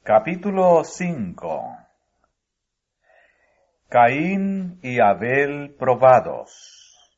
Capítulo 5. Caín y Abel probados.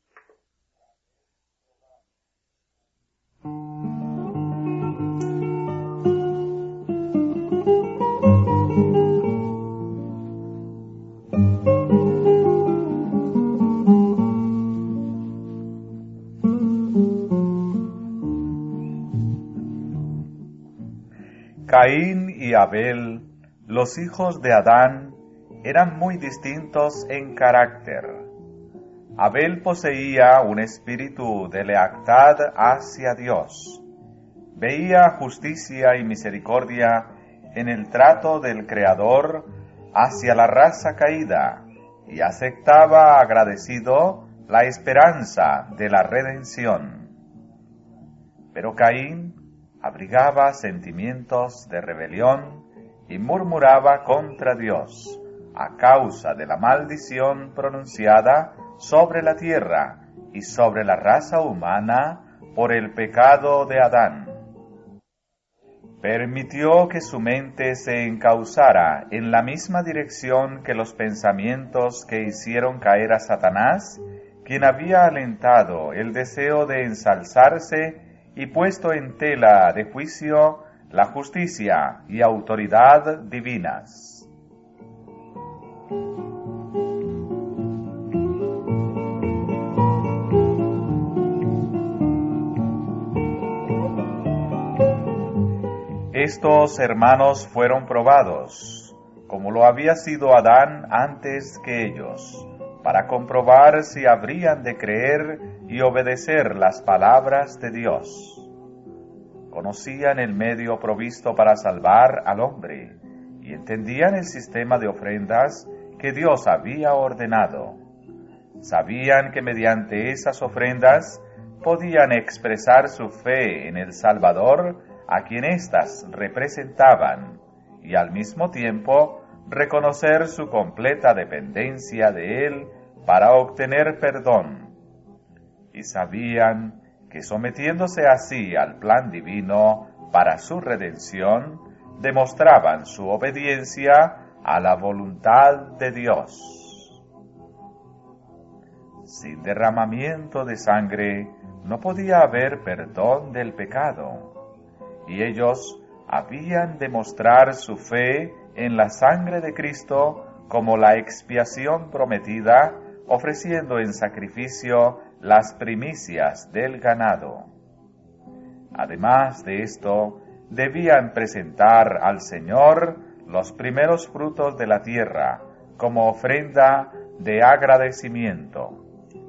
Caín y Abel, los hijos de Adán, eran muy distintos en carácter. Abel poseía un espíritu de lealtad hacia Dios. Veía justicia y misericordia en el trato del Creador hacia la raza caída y aceptaba agradecido la esperanza de la redención. Pero Caín abrigaba sentimientos de rebelión y murmuraba contra Dios a causa de la maldición pronunciada sobre la tierra y sobre la raza humana por el pecado de Adán. Permitió que su mente se encauzara en la misma dirección que los pensamientos que hicieron caer a Satanás, quien había alentado el deseo de ensalzarse y puesto en tela de juicio la justicia y autoridad divinas. Estos hermanos fueron probados, como lo había sido Adán antes que ellos, para comprobar si habrían de creer y obedecer las palabras de Dios. Conocían el medio provisto para salvar al hombre y entendían el sistema de ofrendas que Dios había ordenado. Sabían que mediante esas ofrendas podían expresar su fe en el Salvador a quien éstas representaban y al mismo tiempo reconocer su completa dependencia de Él para obtener perdón. Y sabían que sometiéndose así al plan divino para su redención, demostraban su obediencia a la voluntad de Dios. Sin derramamiento de sangre no podía haber perdón del pecado, y ellos habían de mostrar su fe en la sangre de Cristo como la expiación prometida, ofreciendo en sacrificio las primicias del ganado. Además de esto, debían presentar al Señor los primeros frutos de la tierra como ofrenda de agradecimiento.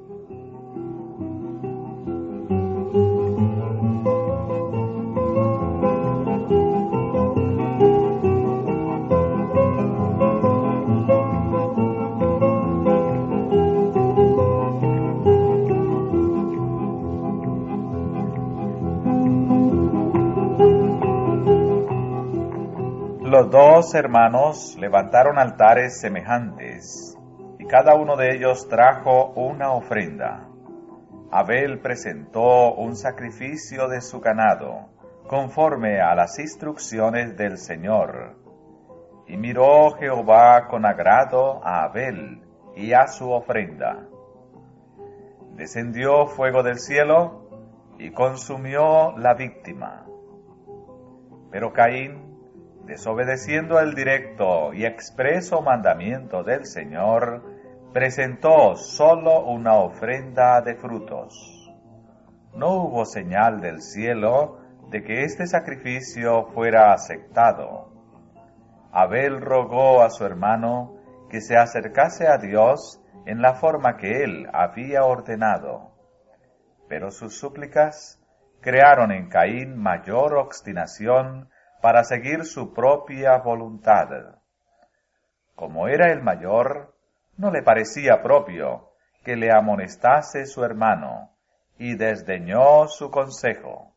Los dos hermanos levantaron altares semejantes, y cada uno de ellos trajo una ofrenda. Abel presentó un sacrificio de su ganado, conforme a las instrucciones del Señor. Y miró Jehová con agrado a Abel y a su ofrenda. Descendió fuego del cielo y consumió la víctima. Pero Caín, desobedeciendo el directo y expreso mandamiento del Señor, presentó solo una ofrenda de frutos. No hubo señal del cielo de que este sacrificio fuera aceptado. Abel rogó a su hermano que se acercase a Dios en la forma que él había ordenado, pero sus súplicas crearon en Caín mayor obstinación para seguir su propia voluntad. Como era el mayor, no le parecía propio que le amonestase su hermano, y desdeñó su consejo.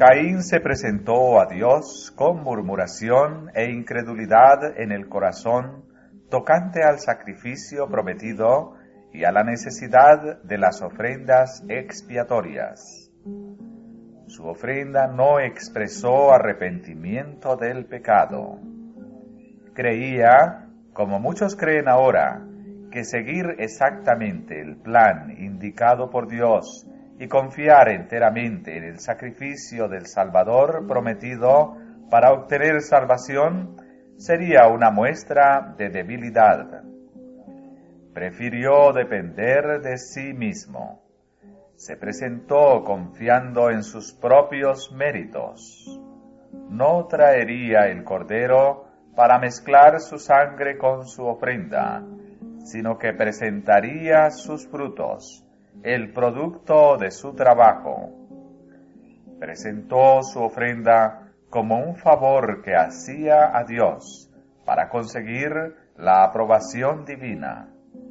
Caín se presentó a Dios con murmuración e incredulidad en el corazón tocante al sacrificio prometido y a la necesidad de las ofrendas expiatorias. Su ofrenda no expresó arrepentimiento del pecado. Creía, como muchos creen ahora, que seguir exactamente el plan indicado por Dios y confiar enteramente en el sacrificio del Salvador prometido para obtener salvación sería una muestra de debilidad. Prefirió depender de sí mismo. Se presentó confiando en sus propios méritos. No traería el cordero para mezclar su sangre con su ofrenda, sino que presentaría sus frutos, el producto de su trabajo. Presentó su ofrenda como un favor que hacía a Dios para conseguir la aprobación divina.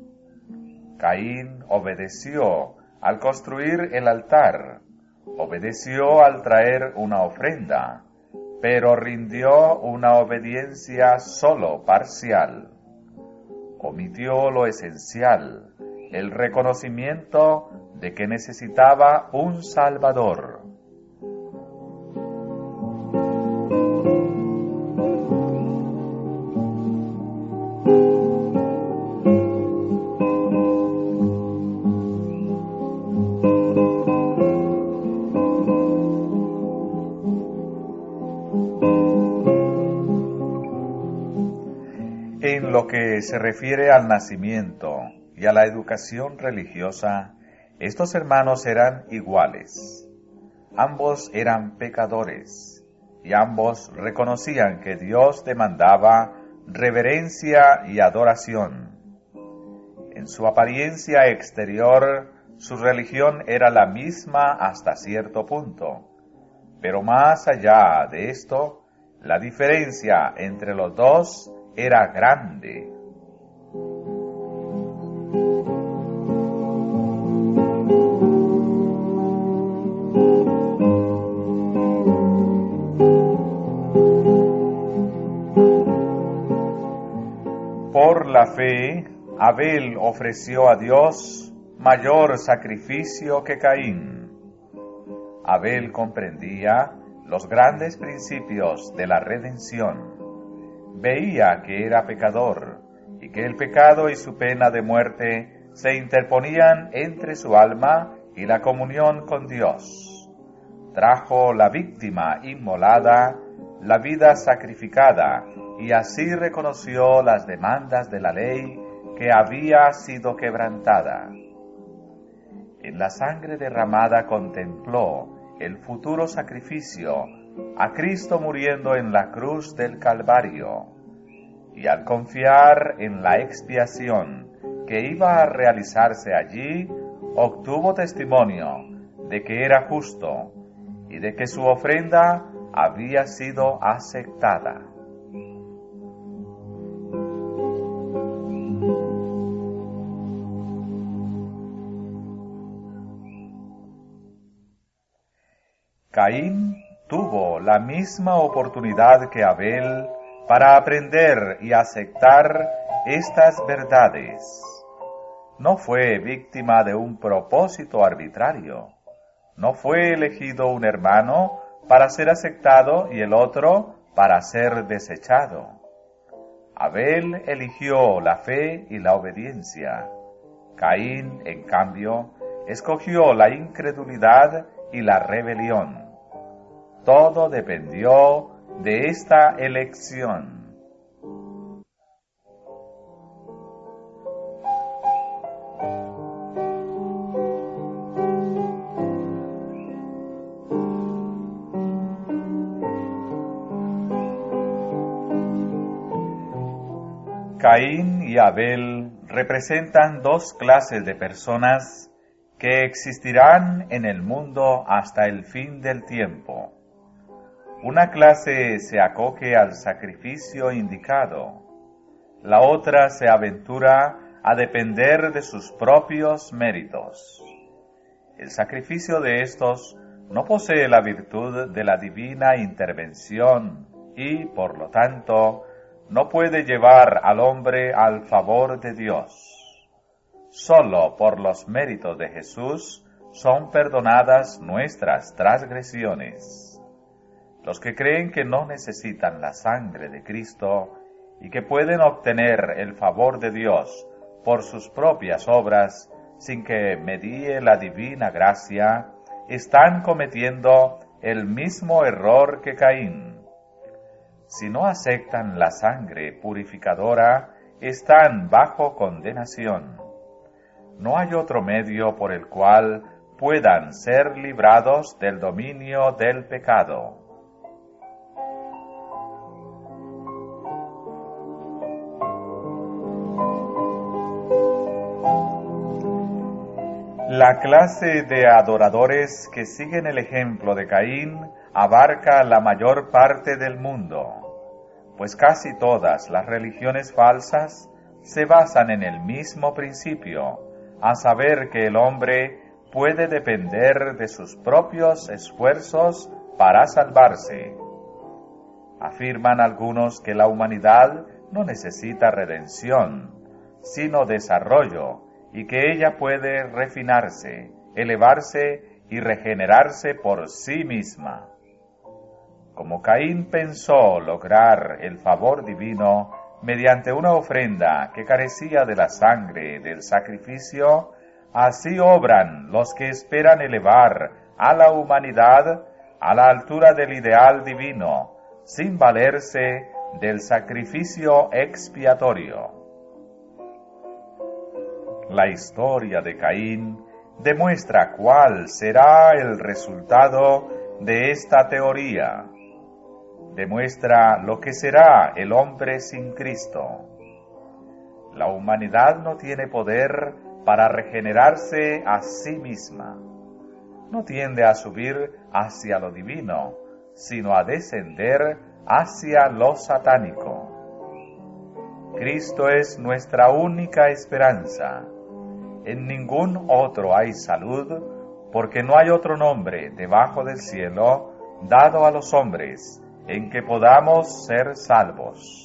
Caín obedeció al construir el altar, obedeció al traer una ofrenda, pero rindió una obediencia solo parcial. Omitió lo esencial, el reconocimiento de que necesitaba un Salvador. En lo que se refiere al nacimiento y a la educación religiosa, estos hermanos eran iguales. Ambos eran pecadores y ambos reconocían que Dios demandaba reverencia y adoración. En su apariencia exterior, su religión era la misma hasta cierto punto, pero más allá de esto, la diferencia entre los dos era grande. Por la fe, Abel ofreció a Dios mayor sacrificio que Caín. Abel comprendía los grandes principios de la redención. Veía que era pecador y que el pecado y su pena de muerte se interponían entre su alma y la comunión con Dios. Trajo la víctima inmolada, la vida sacrificada, y así reconoció las demandas de la ley que había sido quebrantada. En la sangre derramada contempló el futuro sacrificio, a Cristo muriendo en la cruz del Calvario, y al confiar en la expiación que iba a realizarse allí, obtuvo testimonio de que era justo y de que su ofrenda había sido aceptada. Caín tuvo la misma oportunidad que Abel para aprender y aceptar estas verdades. No fue víctima de un propósito arbitrario. No fue elegido un hermano para ser aceptado y el otro para ser desechado. Abel eligió la fe y la obediencia. Caín, en cambio, escogió la incredulidad y la rebelión. Todo dependió de esta elección. Caín y Abel representan dos clases de personas que existirán en el mundo hasta el fin del tiempo. Una clase se acoge al sacrificio indicado, la otra se aventura a depender de sus propios méritos. El sacrificio de estos no posee la virtud de la divina intervención y, por lo tanto, no puede llevar al hombre al favor de Dios. Sólo por los méritos de Jesús son perdonadas nuestras transgresiones. Los que creen que no necesitan la sangre de Cristo y que pueden obtener el favor de Dios por sus propias obras sin que medie la divina gracia, están cometiendo el mismo error que Caín. Si no aceptan la sangre purificadora, están bajo condenación. No hay otro medio por el cual puedan ser librados del dominio del pecado. La clase de adoradores que siguen el ejemplo de Caín abarca la mayor parte del mundo, pues casi todas las religiones falsas se basan en el mismo principio, a saber que el hombre puede depender de sus propios esfuerzos para salvarse. Afirman algunos que la humanidad no necesita redención, sino desarrollo, y que ella puede refinarse, elevarse y regenerarse por sí misma. Como Caín pensó lograr el favor divino mediante una ofrenda que carecía de la sangre del sacrificio, así obran los que esperan elevar a la humanidad a la altura del ideal divino, sin valerse del sacrificio expiatorio. La historia de Caín demuestra cuál será el resultado de esta teoría. Demuestra lo que será el hombre sin Cristo. La humanidad no tiene poder para regenerarse a sí misma. No tiende a subir hacia lo divino, sino a descender hacia lo satánico. Cristo es nuestra única esperanza. En ningún otro hay salud, porque no hay otro nombre debajo del cielo dado a los hombres en que podamos ser salvos.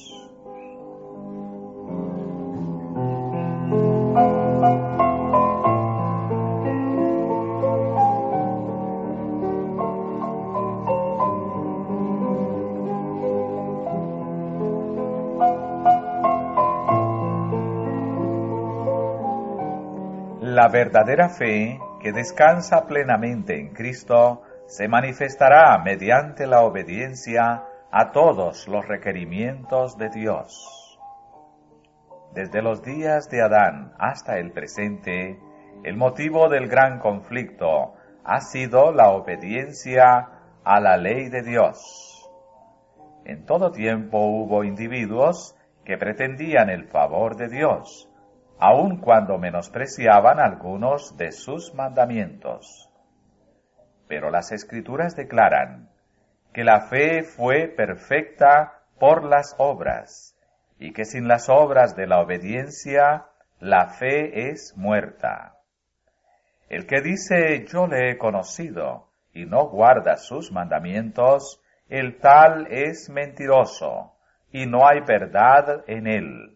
La verdadera fe, que descansa plenamente en Cristo, se manifestará mediante la obediencia a todos los requerimientos de Dios. Desde los días de Adán hasta el presente, el motivo del gran conflicto ha sido la obediencia a la ley de Dios. En todo tiempo hubo individuos que pretendían el favor de Dios, aun cuando menospreciaban algunos de sus mandamientos. Pero las Escrituras declaran que la fe fue perfecta por las obras, y que sin las obras de la obediencia, la fe es muerta. El que dice yo le he conocido, y no guarda sus mandamientos, el tal es mentiroso, y no hay verdad en él.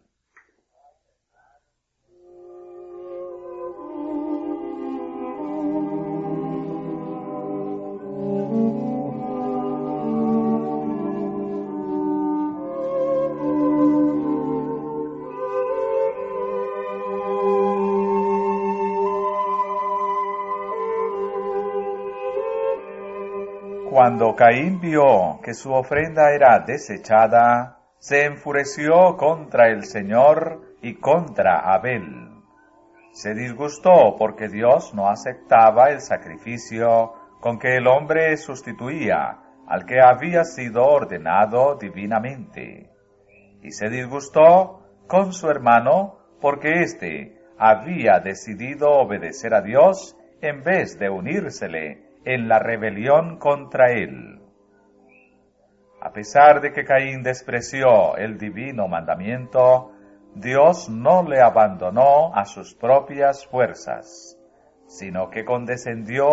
Cuando Caín vio que su ofrenda era desechada, se enfureció contra el Señor y contra Abel. Se disgustó porque Dios no aceptaba el sacrificio con que el hombre sustituía al que había sido ordenado divinamente. Y se disgustó con su hermano porque éste había decidido obedecer a Dios en vez de unírsele en la rebelión contra él. A pesar de que Caín despreció el divino mandamiento, Dios no le abandonó a sus propias fuerzas, sino que condescendió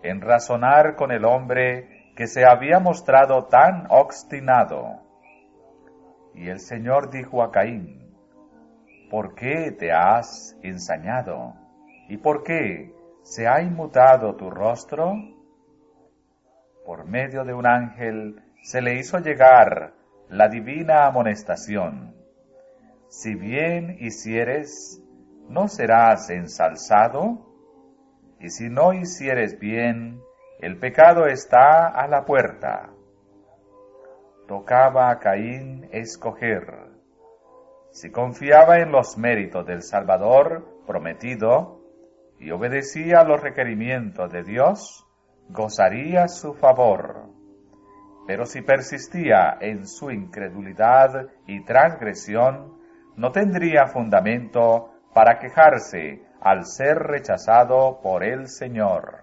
en razonar con el hombre que se había mostrado tan obstinado. Y el Señor dijo a Caín: ¿por qué te has ensañado? ¿Y por qué se ha inmutado tu rostro? Por medio de un ángel se le hizo llegar la divina amonestación: si bien hicieres, ¿no serás ensalzado? Y si no hicieres bien, el pecado está a la puerta. Tocaba a Caín escoger. Si confiaba en los méritos del Salvador prometido y obedecía los requerimientos de Dios, gozaría su favor. Pero si persistía en su incredulidad y transgresión, no tendría fundamento para quejarse al ser rechazado por el Señor.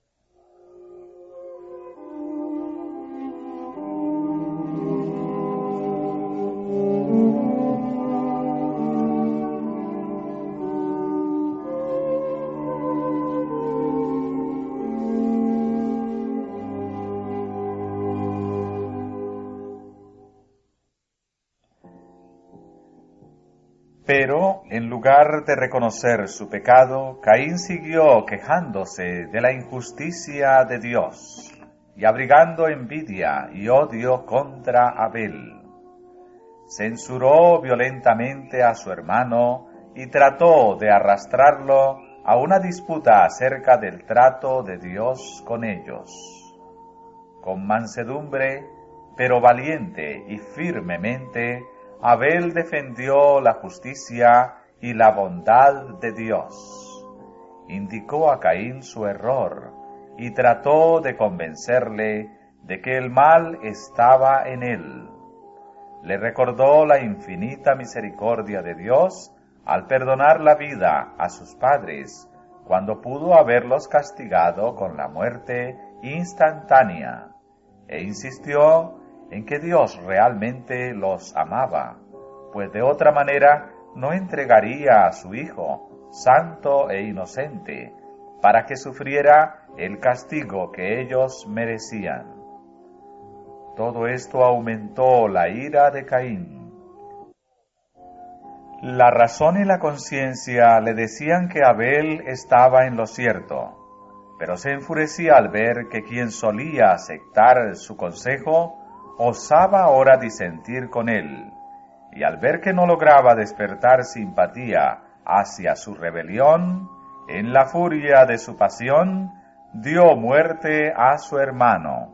Pero, en lugar de reconocer su pecado, Caín siguió quejándose de la injusticia de Dios y abrigando envidia y odio contra Abel. Censuró violentamente a su hermano y trató de arrastrarlo a una disputa acerca del trato de Dios con ellos. Con mansedumbre, pero valiente y firmemente, Abel defendió la justicia y la bondad de Dios. Indicó a Caín su error y trató de convencerle de que el mal estaba en él. Le recordó la infinita misericordia de Dios al perdonar la vida a sus padres, cuando pudo haberlos castigado con la muerte instantánea, e insistió en que Dios realmente los amaba, pues de otra manera no entregaría a su Hijo, santo e inocente, para que sufriera el castigo que ellos merecían. Todo esto aumentó la ira de Caín. La razón y la conciencia le decían que Abel estaba en lo cierto, pero se enfurecía al ver que quien solía aceptar su consejo osaba ahora disentir con él, y al ver que no lograba despertar simpatía hacia su rebelión, en la furia de su pasión, dio muerte a su hermano.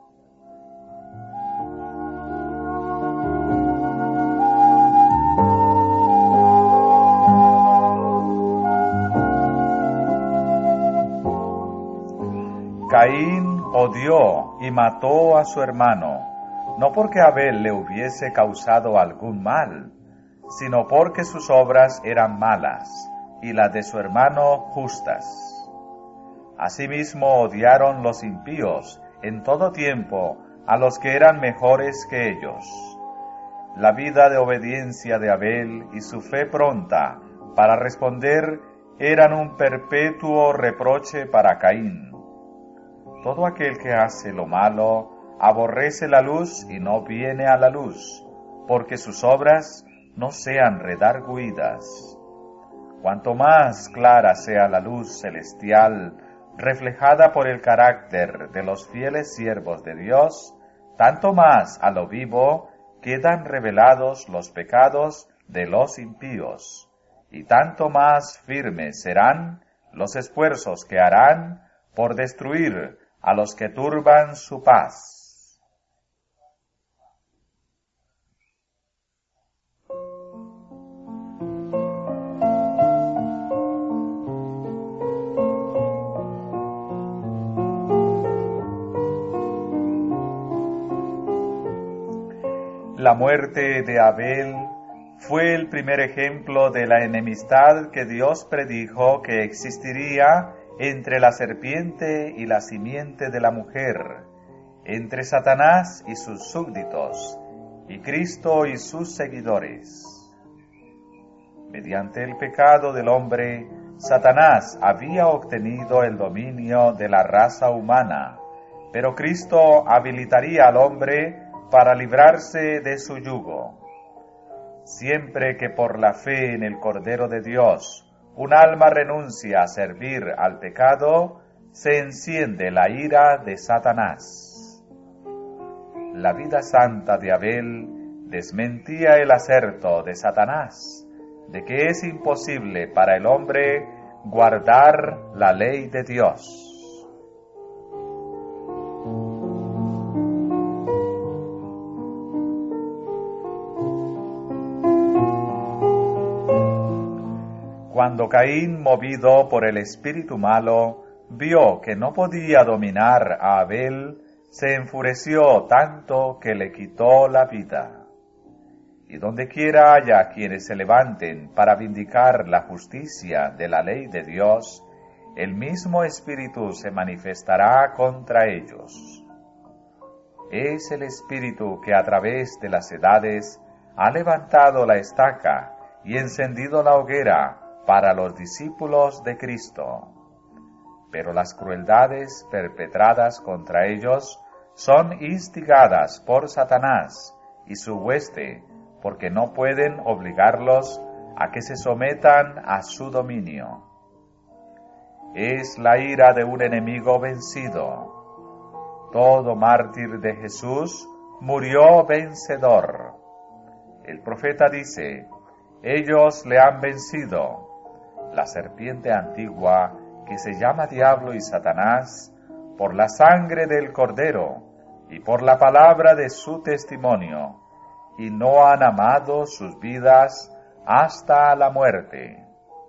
Caín odió y mató a su hermano, no porque Abel le hubiese causado algún mal, sino porque sus obras eran malas y las de su hermano justas. Asimismo odiaron los impíos en todo tiempo a los que eran mejores que ellos. La vida de obediencia de Abel y su fe pronta para responder eran un perpetuo reproche para Caín. Todo aquel que hace lo malo aborrece la luz y no viene a la luz, porque sus obras no sean redargüidas. Cuanto más clara sea la luz celestial, reflejada por el carácter de los fieles siervos de Dios, tanto más a lo vivo quedan revelados los pecados de los impíos, y tanto más firmes serán los esfuerzos que harán por destruir a los que turban su paz. La muerte de Abel fue el primer ejemplo de la enemistad que Dios predijo que existiría entre la serpiente y la simiente de la mujer, entre Satanás y sus súbditos, y Cristo y sus seguidores. Mediante el pecado del hombre Satanás había obtenido el dominio de la raza humana, pero Cristo habilitaría al hombre para librarse de su yugo. Siempre que por la fe en el Cordero de Dios un alma renuncia a servir al pecado, se enciende la ira de Satanás. La vida santa de Abel desmentía el aserto de Satanás de que es imposible para el hombre guardar la ley de Dios. Cuando Caín, movido por el espíritu malo, vio que no podía dominar a Abel, se enfureció tanto que le quitó la vida. Y donde quiera haya quienes se levanten para vindicar la justicia de la ley de Dios, el mismo Espíritu se manifestará contra ellos. Es el Espíritu que a través de las edades ha levantado la estaca y encendido la hoguera para los discípulos de Cristo. Pero las crueldades perpetradas contra ellos son instigadas por Satanás y su hueste, porque no pueden obligarlos a que se sometan a su dominio. Es la ira de un enemigo vencido. Todo mártir de Jesús murió vencedor. El profeta dice: ellos le han vencido. La serpiente antigua, que se llama Diablo y Satanás, por la sangre del Cordero y por la palabra de su testimonio, y no han amado sus vidas hasta la muerte.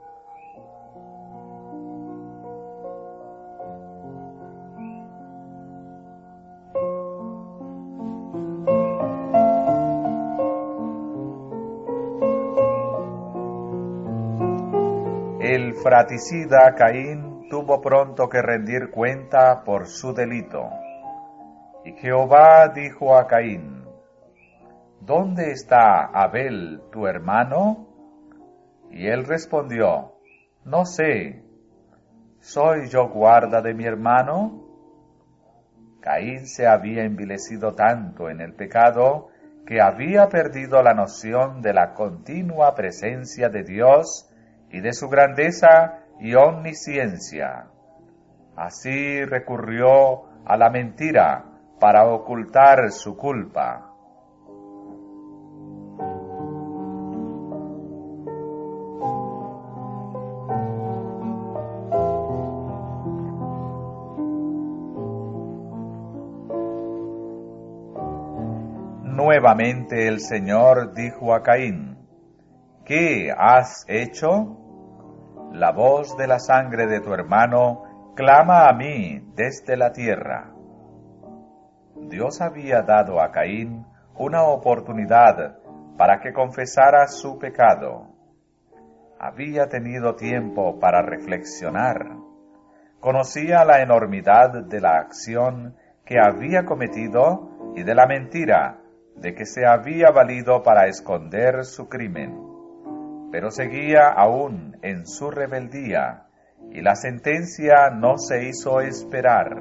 El fratricida Caín tuvo pronto que rendir cuenta por su delito. Y Jehová dijo a Caín: ¿dónde está Abel tu hermano? Y él respondió: no sé. ¿Soy yo guarda de mi hermano? Caín se había envilecido tanto en el pecado que había perdido la noción de la continua presencia de Dios y de su grandeza y omnisciencia. Así recurrió a la mentira para ocultar su culpa. Nuevamente el Señor dijo a Caín: ¿qué has hecho? La voz de la sangre de tu hermano clama a mí desde la tierra. Dios había dado a Caín una oportunidad para que confesara su pecado. Había tenido tiempo para reflexionar. Conocía la enormidad de la acción que había cometido y de la mentira de que se había valido para esconder su crimen. Pero seguía aún en su rebeldía, y la sentencia no se hizo esperar.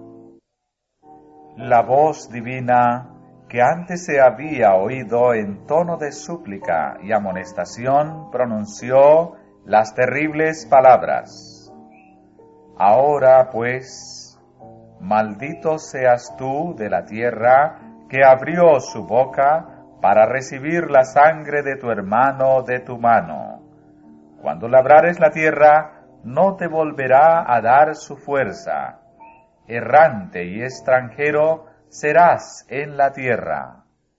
La voz divina, que antes se había oído en tono de súplica y amonestación, pronunció las terribles palabras: ahora pues, maldito seas tú de la tierra que abrió su boca para recibir la sangre de tu hermano de tu mano. Cuando labrares la tierra, no te volverá a dar su fuerza. Errante y extranjero serás en la tierra.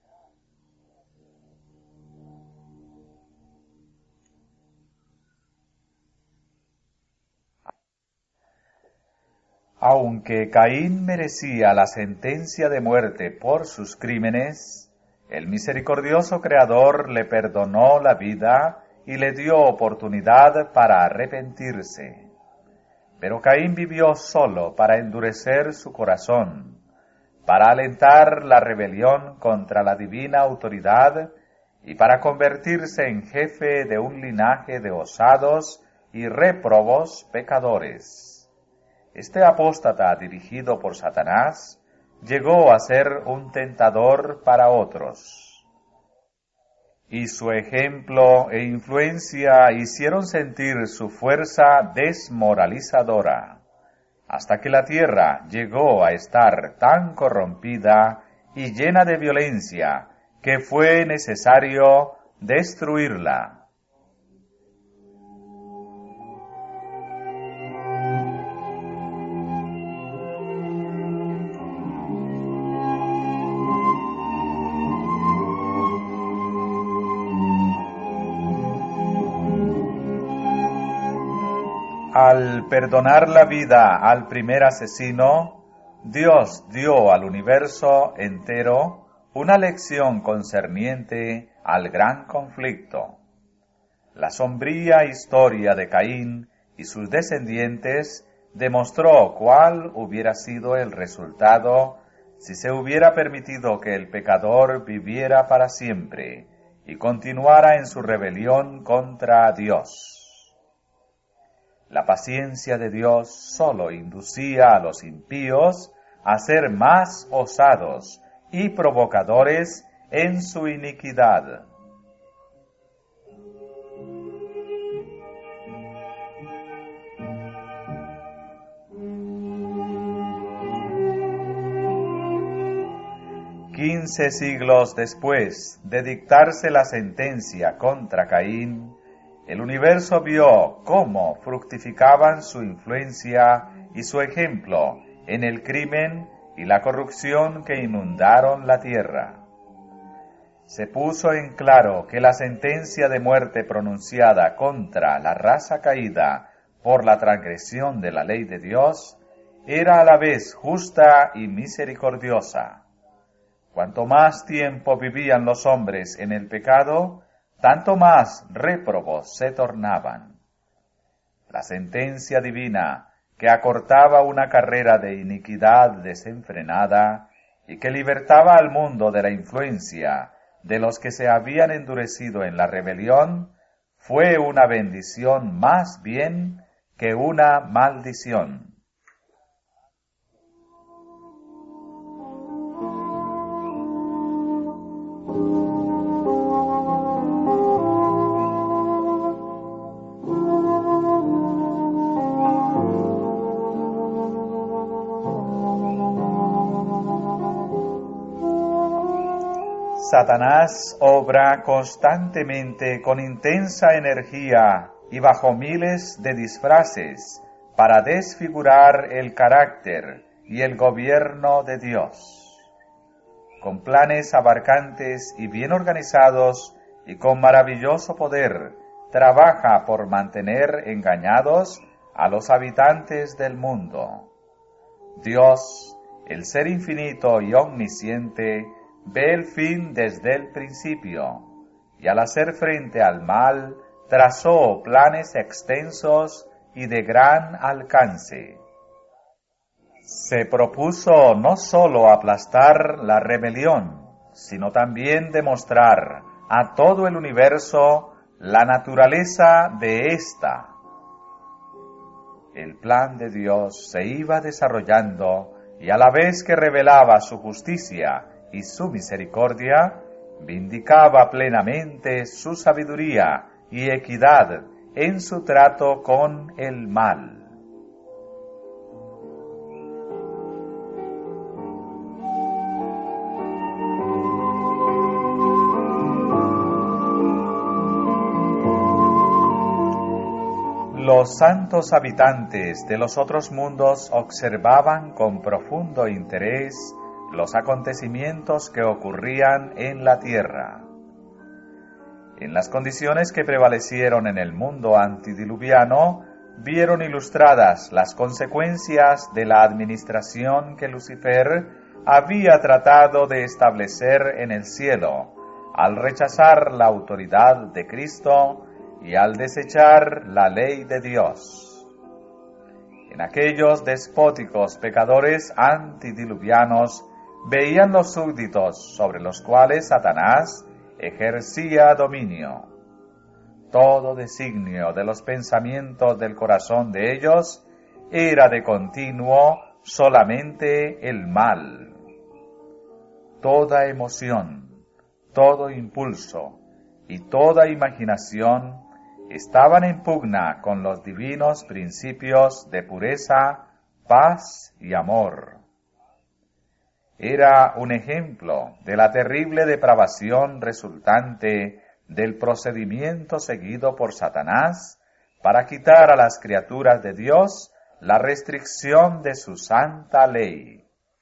Aunque Caín merecía la sentencia de muerte por sus crímenes, el misericordioso Creador le perdonó la vida y le dio oportunidad para arrepentirse. Pero Caín vivió solo para endurecer su corazón, para alentar la rebelión contra la divina autoridad y para convertirse en jefe de un linaje de osados y réprobos pecadores. Este apóstata, dirigido por Satanás, llegó a ser un tentador para otros. Y su ejemplo e influencia hicieron sentir su fuerza desmoralizadora, hasta que la tierra llegó a estar tan corrompida y llena de violencia que fue necesario destruirla. Al perdonar la vida al primer asesino, Dios dio al universo entero una lección concerniente al gran conflicto. La sombría historia de Caín y sus descendientes demostró cuál hubiera sido el resultado si se hubiera permitido que el pecador viviera para siempre y continuara en su rebelión contra Dios. La paciencia de Dios sólo inducía a los impíos a ser más osados y provocadores en su iniquidad. Quince siglos después de dictarse la sentencia contra Caín, el universo vio cómo fructificaban su influencia y su ejemplo en el crimen y la corrupción que inundaron la tierra. Se puso en claro que la sentencia de muerte pronunciada contra la raza caída por la transgresión de la ley de Dios era a la vez justa y misericordiosa. Cuanto más tiempo vivían los hombres en el pecado, tanto más réprobos se tornaban. La sentencia divina, que acortaba una carrera de iniquidad desenfrenada y que libertaba al mundo de la influencia de los que se habían endurecido en la rebelión, fue una bendición más bien que una maldición. Satanás obra constantemente con intensa energía y bajo miles de disfraces para desfigurar el carácter y el gobierno de Dios. Con planes abarcantes y bien organizados y con maravilloso poder, trabaja por mantener engañados a los habitantes del mundo. Dios, el ser infinito y omnisciente, ve el fin desde el principio, y al hacer frente al mal, trazó planes extensos y de gran alcance. Se propuso no sólo aplastar la rebelión, sino también demostrar a todo el universo la naturaleza de ésta. El plan de Dios se iba desarrollando y a la vez que revelaba su justicia y su misericordia, vindicaba plenamente su sabiduría y equidad en su trato con el mal. Los santos habitantes de los otros mundos observaban con profundo interés los acontecimientos que ocurrían en la tierra. En las condiciones que prevalecieron en el mundo antediluviano, vieron ilustradas las consecuencias de la administración que Lucifer había tratado de establecer en el cielo, al rechazar la autoridad de Cristo y al desechar la ley de Dios. En aquellos despóticos pecadores antediluvianos, veían los súbditos sobre los cuales Satanás ejercía dominio. todo designio de los pensamientos del corazón de ellos era de continuo solamente el mal. Toda emoción, todo impulso y toda imaginación estaban en pugna con los divinos principios de pureza, paz y amor. Era un ejemplo de la terrible depravación resultante del procedimiento seguido por Satanás para quitar a las criaturas de Dios la restricción de su santa ley.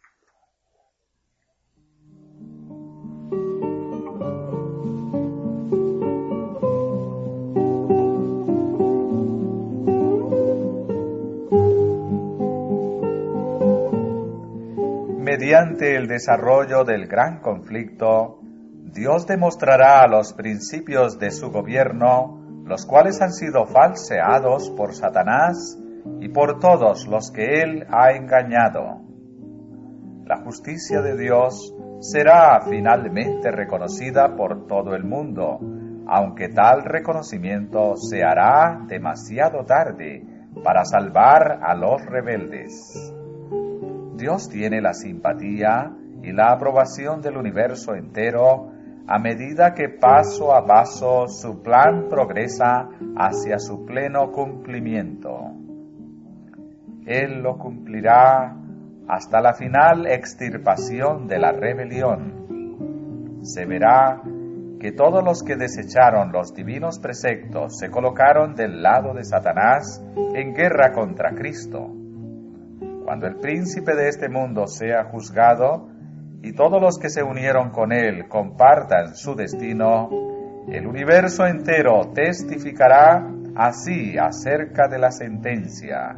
Mediante el desarrollo del gran conflicto, Dios demostrará a los principios de su gobierno, los cuales han sido falseados por Satanás y por todos los que él ha engañado. La justicia de Dios será finalmente reconocida por todo el mundo, aunque tal reconocimiento se hará demasiado tarde para salvar a los rebeldes. Dios tiene la simpatía y la aprobación del universo entero a medida que paso a paso su plan progresa hacia su pleno cumplimiento. Él lo cumplirá hasta la final extirpación de la rebelión. Se verá que todos los que desecharon los divinos preceptos se colocaron del lado de Satanás en guerra contra Cristo. Cuando el príncipe de este mundo sea juzgado y todos los que se unieron con él compartan su destino, el universo entero testificará así acerca de la sentencia: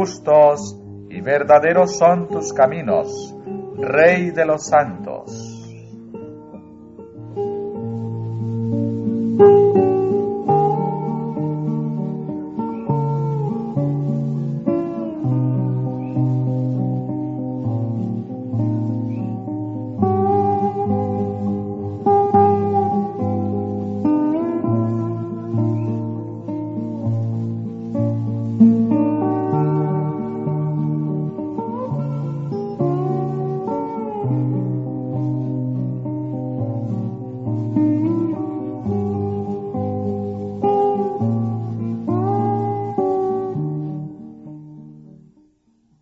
justos y verdaderos son tus caminos, Rey de los santos.